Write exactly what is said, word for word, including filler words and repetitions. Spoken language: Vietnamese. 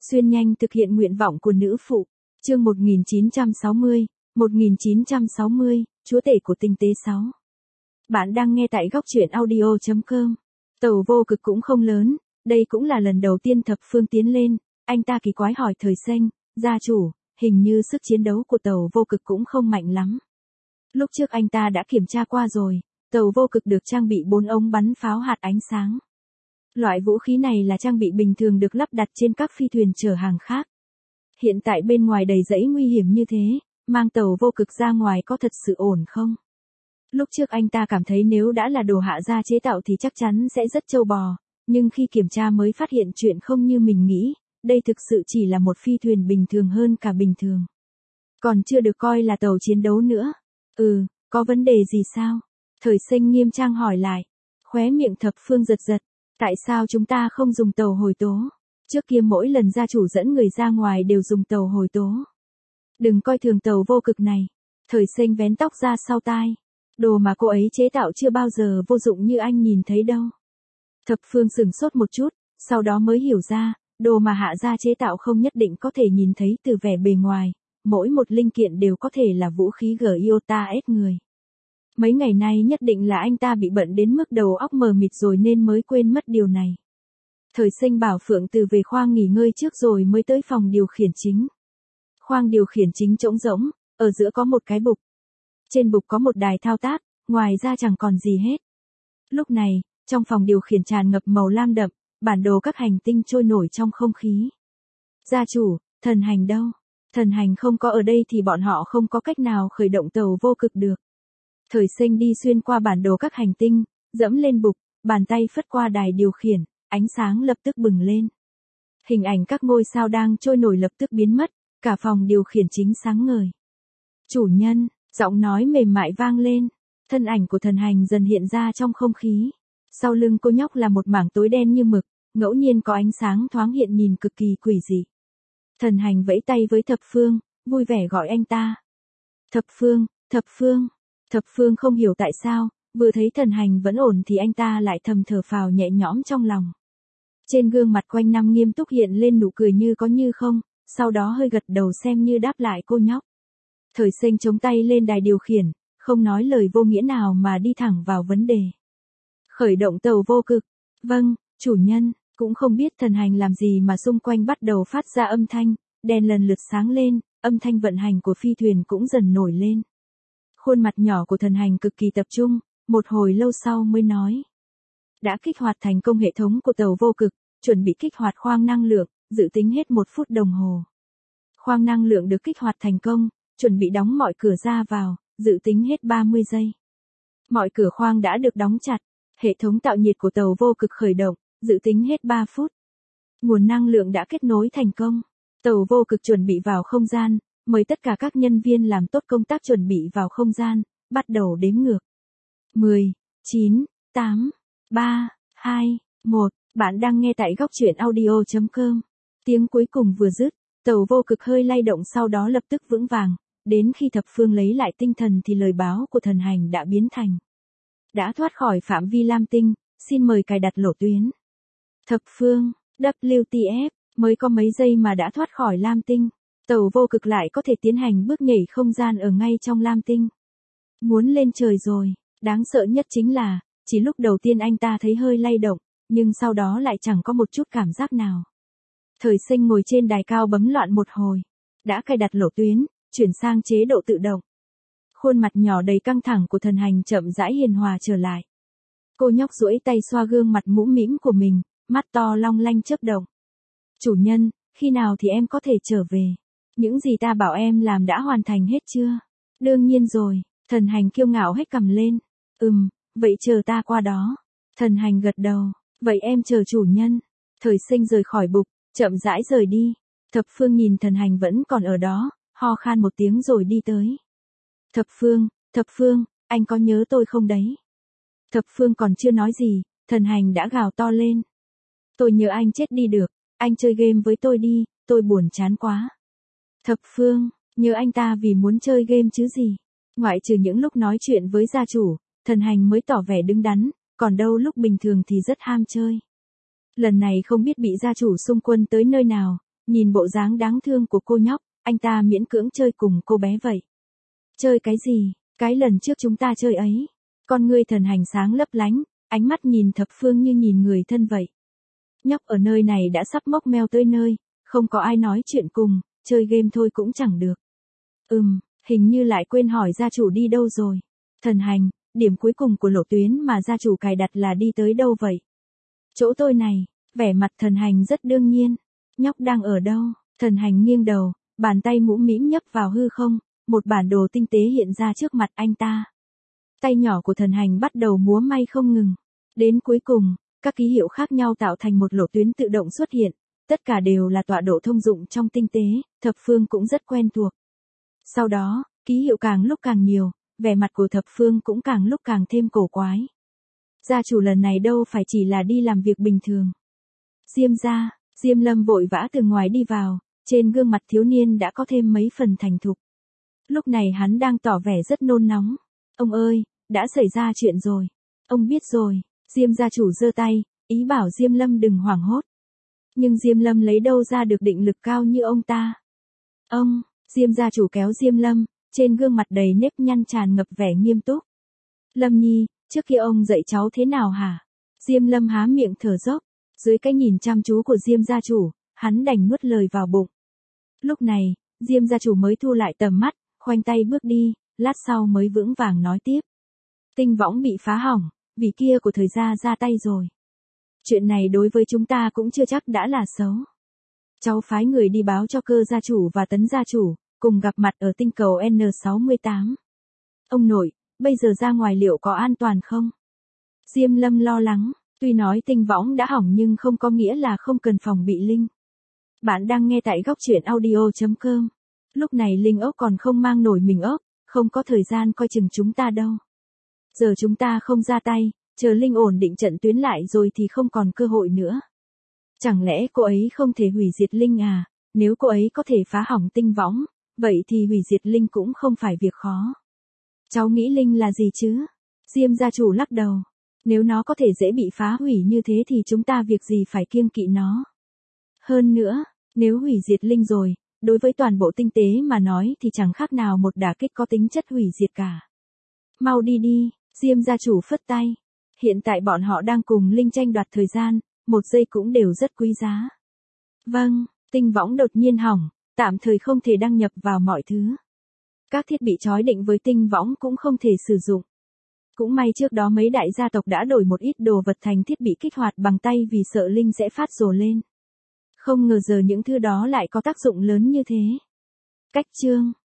Xuyên nhanh thực hiện nguyện vọng của nữ phụ. Chương một nghìn chín trăm sáu mươi, một nghìn chín trăm sáu mươi, chúa tể của tinh tế sáu. Bạn đang nghe tại góc truyện audio chấm com. Tàu vô cực cũng không lớn, đây cũng là lần đầu tiên Thập Phương tiến lên, anh ta kỳ quái hỏi Thời Xanh, gia chủ, hình như sức chiến đấu của tàu vô cực cũng không mạnh lắm. Lúc trước anh ta đã kiểm tra qua rồi, tàu vô cực được trang bị bốn ống bắn pháo hạt ánh sáng. Loại vũ khí này là trang bị bình thường được lắp đặt trên các phi thuyền chở hàng khác. Hiện tại bên ngoài đầy rẫy nguy hiểm như thế, mang tàu vô cực ra ngoài có thật sự ổn không? Lúc trước anh ta cảm thấy nếu đã là đồ hạ gia chế tạo thì chắc chắn sẽ rất trâu bò, nhưng khi kiểm tra mới phát hiện chuyện không như mình nghĩ, đây thực sự chỉ là một phi thuyền bình thường hơn cả bình thường. Còn chưa được coi là tàu chiến đấu nữa. Ừ, có vấn đề gì sao? Thời Xanh nghiêm trang hỏi lại. Khóe miệng Thập Phương giật giật. Tại sao chúng ta không dùng tàu hồi tố? Trước kia mỗi lần gia chủ dẫn người ra ngoài đều dùng tàu hồi tố. Đừng coi thường tàu vô cực này. Thời Xanh vén tóc ra sau tai. Đồ mà cô ấy chế tạo chưa bao giờ vô dụng như anh nhìn thấy đâu. Thập Phương sửng sốt một chút, sau đó mới hiểu ra, đồ mà hạ gia chế tạo không nhất định có thể nhìn thấy từ vẻ bề ngoài, mỗi một linh kiện đều có thể là vũ khí gờ iota ép người. Mấy ngày nay nhất định là anh ta bị bận đến mức đầu óc mờ mịt rồi nên mới quên mất điều này. Thời Xanh bảo Phượng Từ về khoang nghỉ ngơi trước rồi mới tới phòng điều khiển chính. Khoang điều khiển chính trống rỗng, ở giữa có một cái bục. Trên bục có một đài thao tác, ngoài ra chẳng còn gì hết. Lúc này, trong phòng điều khiển tràn ngập màu lam đậm, bản đồ các hành tinh trôi nổi trong không khí. Gia chủ, thần hành đâu? Thần hành không có ở đây thì bọn họ không có cách nào khởi động tàu vô cực được. Thời Xanh đi xuyên qua bản đồ các hành tinh, dẫm lên bục, bàn tay phất qua đài điều khiển, ánh sáng lập tức bừng lên. Hình ảnh các ngôi sao đang trôi nổi lập tức biến mất, cả phòng điều khiển chính sáng ngời. Chủ nhân, giọng nói mềm mại vang lên, thân ảnh của thần hành dần hiện ra trong không khí. Sau lưng cô nhóc là một mảng tối đen như mực, ngẫu nhiên có ánh sáng thoáng hiện nhìn cực kỳ quỷ dị. Thần hành vẫy tay với Thập Phương, vui vẻ gọi anh ta. Thập Phương, Thập Phương. Thập Phương không hiểu tại sao, vừa thấy thần hành vẫn ổn thì anh ta lại thầm thở phào nhẹ nhõm trong lòng. Trên gương mặt quanh năm nghiêm túc hiện lên nụ cười như có như không, sau đó hơi gật đầu xem như đáp lại cô nhóc. Thời Xanh chống tay lên đài điều khiển, không nói lời vô nghĩa nào mà đi thẳng vào vấn đề. Khởi động tàu vô cực. Vâng, chủ nhân, cũng không biết thần hành làm gì mà xung quanh bắt đầu phát ra âm thanh, đèn lần lượt sáng lên, âm thanh vận hành của phi thuyền cũng dần nổi lên. Khuôn mặt nhỏ của thần hành cực kỳ tập trung, một hồi lâu sau mới nói. Đã kích hoạt thành công hệ thống của tàu vô cực, chuẩn bị kích hoạt khoang năng lượng, dự tính hết một phút đồng hồ. Khoang năng lượng được kích hoạt thành công, chuẩn bị đóng mọi cửa ra vào, dự tính hết ba mươi giây. Mọi cửa khoang đã được đóng chặt, hệ thống tạo nhiệt của tàu vô cực khởi động, dự tính hết ba phút. Nguồn năng lượng đã kết nối thành công, tàu vô cực chuẩn bị vào không gian, mời tất cả các nhân viên làm tốt công tác chuẩn bị vào không gian, bắt đầu đếm ngược. mười, chín, tám, ba, hai, một, bạn đang nghe tại góc truyện audio chấm com. Tiếng cuối cùng vừa dứt, tàu vô cực hơi lay động sau đó lập tức vững vàng, đến khi Thập Phương lấy lại tinh thần thì lời báo của thần hành đã biến thành. Đã thoát khỏi phạm vi lam tinh, xin mời cài đặt lộ tuyến. Thập Phương, W T F, mới có mấy giây mà đã thoát khỏi lam tinh. Tàu vô cực lại có thể tiến hành bước nhảy không gian ở ngay trong lam tinh. Muốn lên trời rồi, đáng sợ nhất chính là, chỉ lúc đầu tiên anh ta thấy hơi lay động, nhưng sau đó lại chẳng có một chút cảm giác nào. Thời Xanh ngồi trên đài cao bấm loạn một hồi, đã cài đặt lộ tuyến, chuyển sang chế độ tự động. Khuôn mặt nhỏ đầy căng thẳng của thần hành chậm rãi hiền hòa trở lại. Cô nhóc duỗi tay xoa gương mặt mũm mĩm của mình, mắt to long lanh chớp động. Chủ nhân, khi nào thì em có thể trở về? Những gì ta bảo em làm đã hoàn thành hết chưa? Đương nhiên rồi, thần hành kiêu ngạo hết cầm lên. Ừm, vậy chờ ta qua đó. Thần hành gật đầu, vậy em chờ chủ nhân. Thời Xanh rời khỏi bục, chậm rãi rời đi. Thập Phương nhìn thần hành vẫn còn ở đó, ho khan một tiếng rồi đi tới. Thập Phương, Thập Phương, anh có nhớ tôi không đấy? Thập Phương còn chưa nói gì, thần hành đã gào to lên. Tôi nhớ anh chết đi được, anh chơi game với tôi đi, tôi buồn chán quá. Thập Phương, nhớ anh ta vì muốn chơi game chứ gì. Ngoại trừ những lúc nói chuyện với gia chủ, thần hành mới tỏ vẻ đứng đắn, còn đâu lúc bình thường thì rất ham chơi. Lần này không biết bị gia chủ xung quân tới nơi nào, Nhìn bộ dáng đáng thương của cô nhóc, anh ta miễn cưỡng chơi cùng cô bé vậy. Chơi cái gì? Cái lần trước chúng ta chơi ấy. Con ngươi Thần Hành sáng lấp lánh, ánh mắt nhìn thập phương như nhìn người thân vậy. Nhóc ở nơi này đã sắp mốc meo tới nơi, không có ai nói chuyện cùng, chơi game thôi cũng chẳng được. Ừm, hình như lại quên hỏi gia chủ đi đâu rồi. Thần Hành, điểm cuối cùng của lộ tuyến mà gia chủ cài đặt là đi tới đâu vậy? Chỗ tôi này, vẻ mặt Thần Hành rất đương nhiên. Nhóc đang ở đâu? Thần Hành nghiêng đầu, bàn tay mũm mĩm nhấp vào hư không, một bản đồ tinh tế hiện ra trước mặt anh ta. Tay nhỏ của Thần Hành bắt đầu múa may không ngừng. Đến cuối cùng, các ký hiệu khác nhau tạo thành một lộ tuyến tự động xuất hiện, tất cả đều là tọa độ thông dụng trong tinh tế, thập phương cũng rất quen thuộc. Sau đó, ký hiệu càng lúc càng nhiều, vẻ mặt của thập phương cũng càng lúc càng thêm cổ quái. Gia chủ lần này đâu phải chỉ là đi làm việc bình thường. Diêm gia, Diêm Lâm vội vã từ ngoài đi vào, trên gương mặt thiếu niên đã có thêm mấy phần thành thục. Lúc này hắn đang tỏ vẻ rất nôn nóng. Ông ơi, đã xảy ra chuyện rồi. Ông biết rồi. Diêm gia chủ giơ tay, ý bảo Diêm Lâm đừng hoảng hốt. Nhưng Diêm Lâm lấy đâu ra được định lực cao như ông ta. Ông, Diêm gia chủ kéo Diêm Lâm, trên gương mặt đầy nếp nhăn tràn ngập vẻ nghiêm túc. Lâm Nhi, trước kia ông dạy cháu thế nào hả? Diêm Lâm há miệng thở dốc, dưới cái nhìn chăm chú của Diêm gia chủ, hắn đành nuốt lời vào bụng. Lúc này, Diêm gia chủ mới thu lại tầm mắt, khoanh tay bước đi, lát sau mới vững vàng nói tiếp. Tinh võng bị phá hỏng, vì kia của thời gia ra tay rồi. Chuyện này đối với chúng ta cũng chưa chắc đã là xấu. Cháu phái người đi báo cho Cơ gia chủ và Tấn gia chủ, cùng gặp mặt ở tinh cầu N sáu mươi tám. Ông nội, bây giờ ra ngoài liệu có an toàn không? Diêm Lâm lo lắng, tuy nói tinh võng đã hỏng nhưng không có nghĩa là không cần phòng bị linh. Bạn đang nghe tại góc truyện audio chấm com. Lúc này linh ốc còn không mang nổi mình ốc, không có thời gian coi chừng chúng ta đâu. Giờ chúng ta không ra tay, chờ linh ổn định trận tuyến lại rồi thì không còn cơ hội nữa. Chẳng lẽ cô ấy không thể hủy diệt linh à? Nếu cô ấy có thể phá hỏng tinh võng, vậy thì hủy diệt linh cũng không phải việc khó. Cháu nghĩ linh là gì chứ? Diêm gia chủ lắc đầu. Nếu nó có thể dễ bị phá hủy như thế thì chúng ta việc gì phải kiêng kỵ nó. Hơn nữa, nếu hủy diệt linh rồi, đối với toàn bộ tinh tế mà nói thì chẳng khác nào một đả kích có tính chất hủy diệt cả. Mau đi đi, Diêm gia chủ phất tay. Hiện tại bọn họ đang cùng linh tranh đoạt thời gian, một giây cũng đều rất quý giá. Vâng, tinh võng đột nhiên hỏng, tạm thời không thể đăng nhập vào mọi thứ. Các thiết bị trói định với tinh võng cũng không thể sử dụng. Cũng may trước đó mấy đại gia tộc đã đổi một ít đồ vật thành thiết bị kích hoạt bằng tay vì sợ linh sẽ phát rồ lên. Không ngờ giờ những thứ đó lại có tác dụng lớn như thế. Cách chương